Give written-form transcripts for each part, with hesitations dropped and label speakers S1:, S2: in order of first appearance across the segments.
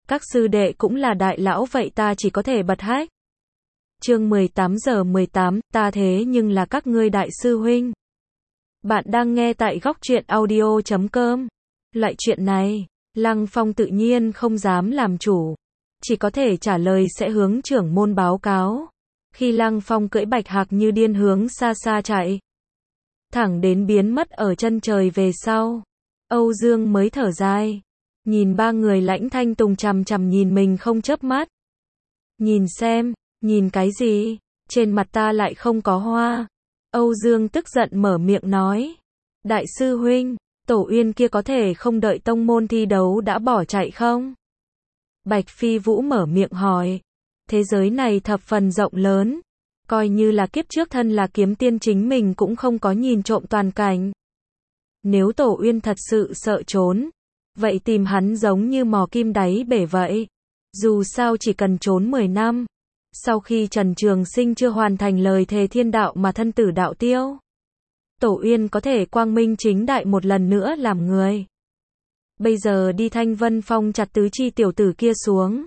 S1: Các sư đệ cũng là đại lão vậy ta chỉ có thể bật hách. Chương 18:18, ta thế nhưng là các ngươi đại sư huynh. Bạn đang nghe tại góc truyện audio.com. Loại chuyện này, Lăng Phong tự nhiên không dám làm chủ, chỉ có thể trả lời sẽ hướng trưởng môn báo cáo. Khi Lăng Phong cưỡi bạch hạc như điên hướng xa xa chạy, thẳng đến biến mất ở chân trời về sau, Âu Dương mới thở dài, nhìn ba người Lãnh Thanh Tùng chằm chằm nhìn mình không chớp mắt. Nhìn xem, nhìn cái gì, trên mặt ta lại không có hoa. Âu Dương tức giận mở miệng nói, đại sư huynh, Tổ Uyên kia có thể không đợi tông môn thi đấu đã bỏ chạy không? Bạch Phi Vũ mở miệng hỏi, thế giới này thập phần rộng lớn, coi như là kiếp trước thân là kiếm tiên chính mình cũng không có nhìn trộm toàn cảnh. Nếu Tổ Uyên thật sự sợ trốn, vậy tìm hắn giống như mò kim đáy bể vậy. Dù sao chỉ cần trốn 10 năm, sau khi Trần Trường Sinh chưa hoàn thành lời thề thiên đạo mà thân tử đạo tiêu, Tổ Uyên có thể quang minh chính đại một lần nữa làm người. Bây giờ đi Thanh Vân Phong chặt tứ chi tiểu tử kia xuống.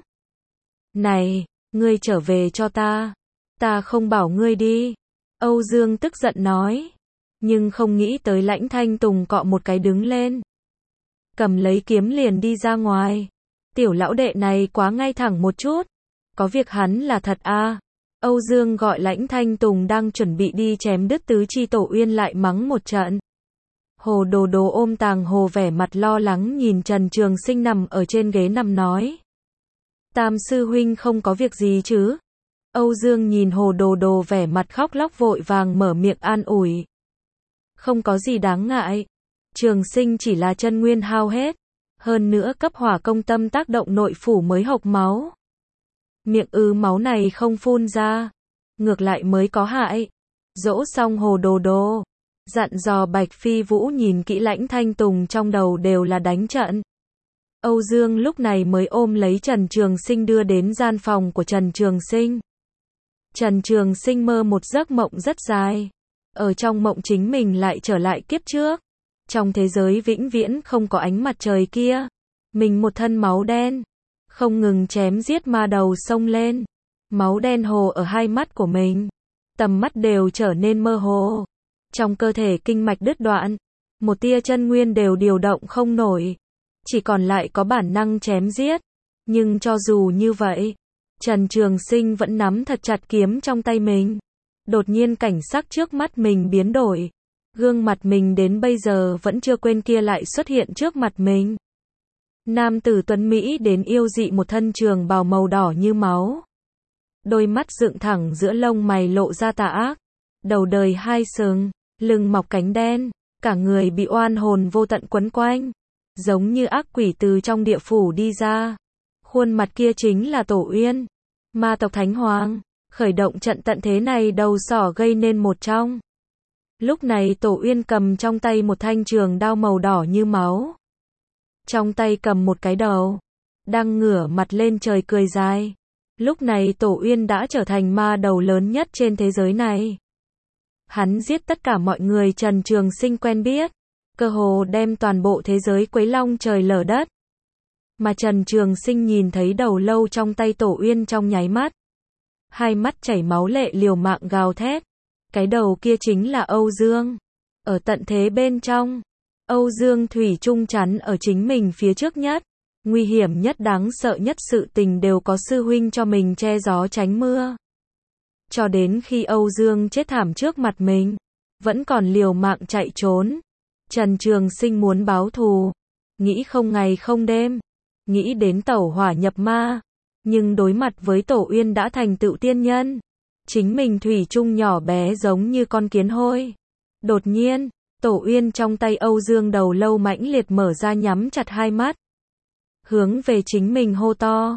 S1: Này, ngươi trở về cho ta không bảo ngươi đi. Âu Dương tức giận nói, nhưng không nghĩ tới Lãnh Thanh Tùng cọ một cái đứng lên, cầm lấy kiếm liền đi ra ngoài. Tiểu lão đệ này quá ngay thẳng một chút, có việc hắn là thật a. Âu Dương gọi Lãnh Thanh Tùng đang chuẩn bị đi chém đứt tứ chi Tổ Uyên lại mắng một trận. Hồ Đồ Đồ ôm Tàng Hồ vẻ mặt lo lắng nhìn Trần Trường Sinh nằm ở trên ghế nằm nói, Tam sư huynh không có việc gì chứ? Âu Dương nhìn Hồ Đồ Đồ vẻ mặt khóc lóc vội vàng mở miệng an ủi, không có gì đáng ngại, Trường Sinh chỉ là chân nguyên hao hết, hơn nữa cấp hỏa công tâm tác động nội phủ mới hộc máu. Miệng máu này không phun ra, ngược lại mới có hại. Dỗ xong Hồ Đồ Đồ, dặn dò Bạch Phi Vũ nhìn kỹ Lãnh Thanh Tùng trong đầu đều là đánh trận. Âu Dương lúc này mới ôm lấy Trần Trường Sinh đưa đến gian phòng của Trần Trường Sinh. Trần Trường Sinh mơ một giấc mộng rất dài. Ở trong mộng chính mình lại trở lại kiếp trước. Trong thế giới vĩnh viễn không có ánh mặt trời kia, mình một thân máu đen, không ngừng chém giết ma đầu xông lên. Máu đen hồ ở hai mắt của mình, tầm mắt đều trở nên mơ hồ. Trong cơ thể kinh mạch đứt đoạn, một tia chân nguyên đều điều động không nổi, chỉ còn lại có bản năng chém giết. Nhưng cho dù như vậy, Trần Trường Sinh vẫn nắm thật chặt kiếm trong tay mình. Đột nhiên cảnh sắc trước mắt mình biến đổi, gương mặt mình đến bây giờ vẫn chưa quên kia lại xuất hiện trước mặt mình. Nam tử tuấn Mỹ đến yêu dị một thân trường bào màu đỏ như máu, đôi mắt dựng thẳng giữa lông mày lộ ra tà ác, đầu đời hai sừng, lưng mọc cánh đen, cả người bị oan hồn vô tận quấn quanh, giống như ác quỷ từ trong địa phủ đi ra. Khuôn mặt kia chính là Tổ Uyên, ma tộc Thánh Hoàng, khởi động trận tận thế này đầu sỏ gây nên một trong. Lúc này Tổ Uyên cầm trong tay một thanh trường đao màu đỏ như máu, trong tay cầm một cái đầu, đang ngửa mặt lên trời cười dài. Lúc này Tổ Uyên đã trở thành ma đầu lớn nhất trên thế giới này. Hắn giết tất cả mọi người Trần Trường Sinh quen biết, cơ hồ đem toàn bộ thế giới quấy long trời lở đất. Mà Trần Trường Sinh nhìn thấy đầu lâu trong tay Tổ Uyên trong nháy mắt, hai mắt chảy máu lệ liều mạng gào thét. Cái đầu kia chính là Âu Dương. Ở tận thế bên trong, Âu Dương thủy chung chắn ở chính mình phía trước nhất. Nguy hiểm nhất đáng sợ nhất sự tình đều có sư huynh cho mình che gió tránh mưa. Cho đến khi Âu Dương chết thảm trước mặt mình, vẫn còn liều mạng chạy trốn. Trần Trường Sinh muốn báo thù, nghĩ không ngày không đêm, nghĩ đến tẩu hỏa nhập ma. Nhưng đối mặt với Tổ Uyên đã thành tựu tiên nhân, chính mình thủy chung nhỏ bé giống như con kiến hôi. Đột nhiên, Tổ Uyên trong tay Âu Dương đầu lâu mãnh liệt mở ra nhắm chặt hai mắt, hướng về chính mình hô to,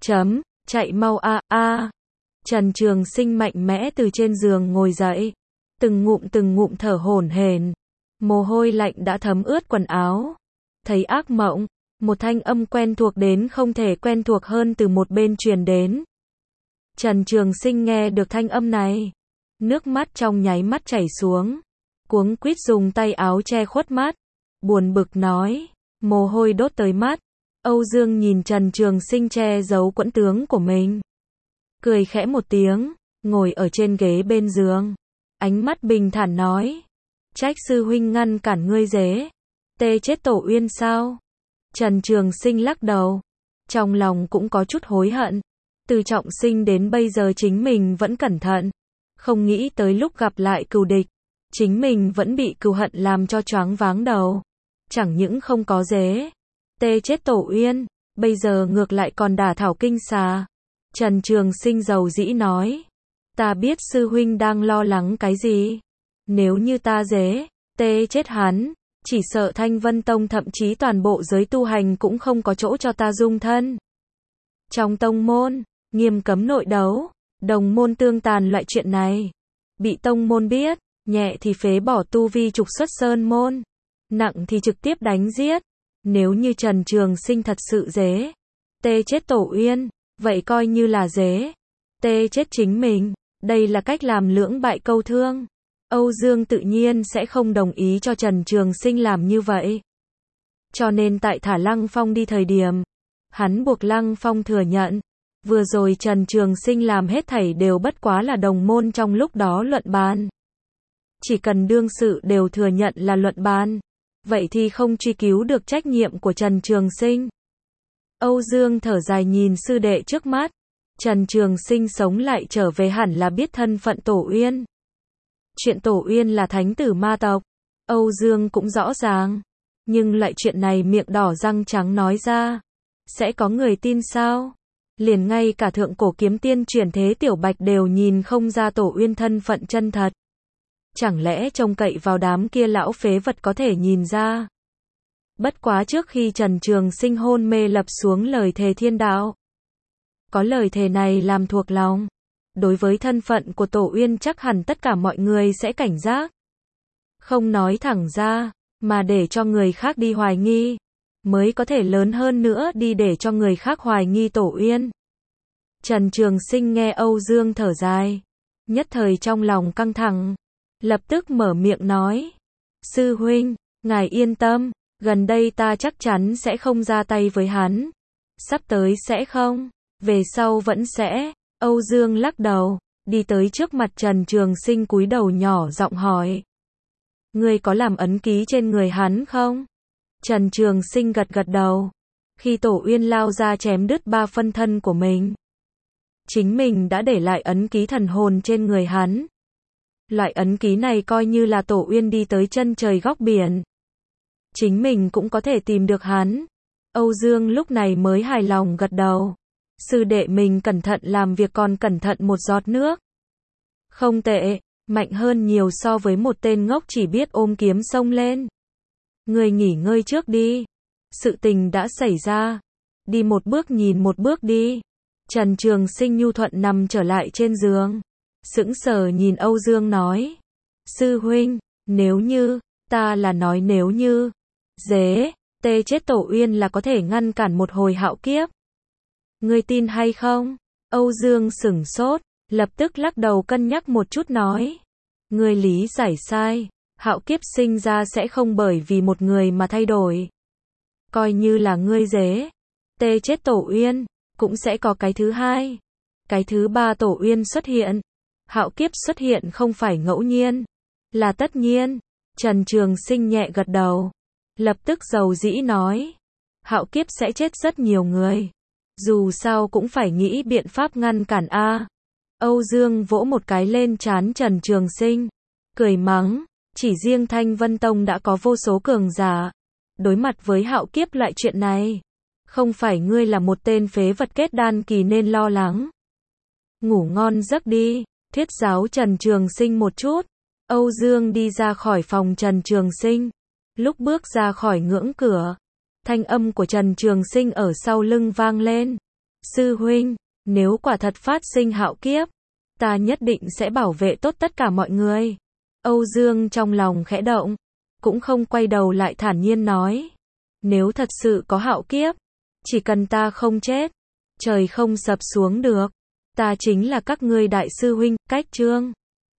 S1: chạy mau a. Trần Trường Sinh mạnh mẽ từ trên giường ngồi dậy, từng ngụm thở hổn hển, mồ hôi lạnh đã thấm ướt quần áo. Thấy ác mộng, một thanh âm quen thuộc đến không thể quen thuộc hơn từ một bên truyền đến. Trần Trường Sinh nghe được thanh âm này, nước mắt trong nháy mắt chảy xuống, cuống quýt dùng tay áo che khuất mắt, buồn bực nói, mồ hôi đốt tới mắt. Âu Dương nhìn Trần Trường Sinh che giấu quẫn tướng của mình. Cười khẽ một tiếng, ngồi ở trên ghế bên giường. Ánh mắt bình thản nói. Trách sư huynh ngăn cản ngươi dế. Tê chết Tổ Uyên sao? Trần Trường Sinh lắc đầu. Trong lòng cũng có chút hối hận. Từ trọng sinh đến bây giờ chính mình vẫn cẩn thận. Không nghĩ tới lúc gặp lại cừu địch. Chính mình vẫn bị cừu hận làm cho choáng váng đầu. Chẳng những không có dế. Tê chết Tổ Uyên. Bây giờ ngược lại còn đả thảo kinh xà. Trần Trường Sinh dầu dĩ nói. Ta biết sư huynh đang lo lắng cái gì. Nếu như ta dế, tê chết hắn, chỉ sợ Thanh Vân Tông thậm chí toàn bộ giới tu hành cũng không có chỗ cho ta dung thân. Trong tông môn, nghiêm cấm nội đấu, đồng môn tương tàn loại chuyện này. Bị tông môn biết, nhẹ thì phế bỏ tu vi trục xuất sơn môn, nặng thì trực tiếp đánh giết. Nếu như Trần Trường Sinh thật sự dế, tê chết Tổ Uyên, vậy coi như là dế, tê chết chính mình. Đây là cách làm lưỡng bại câu thương. Âu Dương tự nhiên sẽ không đồng ý cho Trần Trường Sinh làm như vậy. Cho nên tại thả Lăng Phong đi thời điểm, hắn buộc Lăng Phong thừa nhận, vừa rồi Trần Trường Sinh làm hết thảy đều bất quá là đồng môn trong lúc đó luận bàn. Chỉ cần đương sự đều thừa nhận là luận bàn, vậy thì không truy cứu được trách nhiệm của Trần Trường Sinh. Âu Dương thở dài nhìn sư đệ trước mắt. Trần Trường Sinh sống lại trở về hẳn là biết thân phận Tổ Uyên. Chuyện Tổ Uyên là thánh tử ma tộc, Âu Dương cũng rõ ràng. Nhưng loại chuyện này miệng đỏ răng trắng nói ra, sẽ có người tin sao? Liền ngay cả thượng cổ kiếm tiên chuyển thế Tiểu Bạch đều nhìn không ra Tổ Uyên thân phận chân thật. Chẳng lẽ trông cậy vào đám kia lão phế vật có thể nhìn ra? Bất quá trước khi Trần Trường Sinh hôn mê lập xuống lời thề thiên đạo. Có lời thề này làm thuộc lòng. Đối với thân phận của Tổ Uyên chắc hẳn tất cả mọi người sẽ cảnh giác. Không nói thẳng ra, mà để cho người khác đi hoài nghi, mới có thể lớn hơn nữa đi để cho người khác hoài nghi Tổ Uyên. Trần Trường Sinh nghe Âu Dương thở dài, nhất thời trong lòng căng thẳng, lập tức mở miệng nói. Sư huynh, ngài yên tâm, gần đây ta chắc chắn sẽ không ra tay với hắn. Sắp tới sẽ không, về sau vẫn sẽ. Âu Dương lắc đầu, đi tới trước mặt Trần Trường Sinh cúi đầu nhỏ giọng hỏi. Ngươi có làm ấn ký trên người hắn không? Trần Trường Sinh gật gật đầu. Khi Tổ Uyên lao ra chém đứt 3 phân thân của mình, chính mình đã để lại ấn ký thần hồn trên người hắn. Loại ấn ký này coi như là Tổ Uyên đi tới chân trời góc biển, chính mình cũng có thể tìm được hắn. Âu Dương lúc này mới hài lòng gật đầu. Sư đệ mình cẩn thận làm việc còn cẩn thận một giọt nước. Không tệ, mạnh hơn nhiều so với một tên ngốc chỉ biết ôm kiếm xông lên. Người nghỉ ngơi trước đi. Sự tình đã xảy ra. Đi một bước nhìn một bước đi. Trần Trường Sinh nhu thuận nằm trở lại trên giường. Sững sờ nhìn Âu Dương nói. Sư huynh, nếu như, ta là nói nếu như, dế, tê chết Tổ Uyên là có thể ngăn cản một hồi hạo kiếp. Ngươi tin hay không? Âu Dương sửng sốt, lập tức lắc đầu cân nhắc một chút nói. Ngươi lý giải sai, hạo kiếp sinh ra sẽ không bởi vì một người mà thay đổi. Coi như là ngươi dế, tê chết Tổ Uyên, cũng sẽ có cái thứ hai. Cái thứ ba Tổ Uyên xuất hiện. Hạo kiếp xuất hiện không phải ngẫu nhiên, là tất nhiên. Trần Trường Sinh nhẹ gật đầu, lập tức dầu dĩ nói. Hạo kiếp sẽ chết rất nhiều người. Dù sao cũng phải nghĩ biện pháp ngăn cản a. Âu Dương vỗ một cái lên trán Trần Trường Sinh, cười mắng, chỉ riêng Thanh Vân Tông đã có vô số cường giả. Đối mặt với hạo kiếp loại chuyện này, không phải ngươi là một tên phế vật kết đan kỳ nên lo lắng. Ngủ ngon giấc đi, thuyết giáo Trần Trường Sinh một chút. Âu Dương đi ra khỏi phòng Trần Trường Sinh. Lúc bước ra khỏi ngưỡng cửa, thanh âm của Trần Trường Sinh ở sau lưng vang lên. Sư huynh, nếu quả thật phát sinh hạo kiếp, ta nhất định sẽ bảo vệ tốt tất cả mọi người. Âu Dương trong lòng khẽ động, cũng không quay đầu lại thản nhiên nói. Nếu thật sự có hạo kiếp, chỉ cần ta không chết, trời không sập xuống được, ta chính là các ngươi đại sư huynh. Cách chương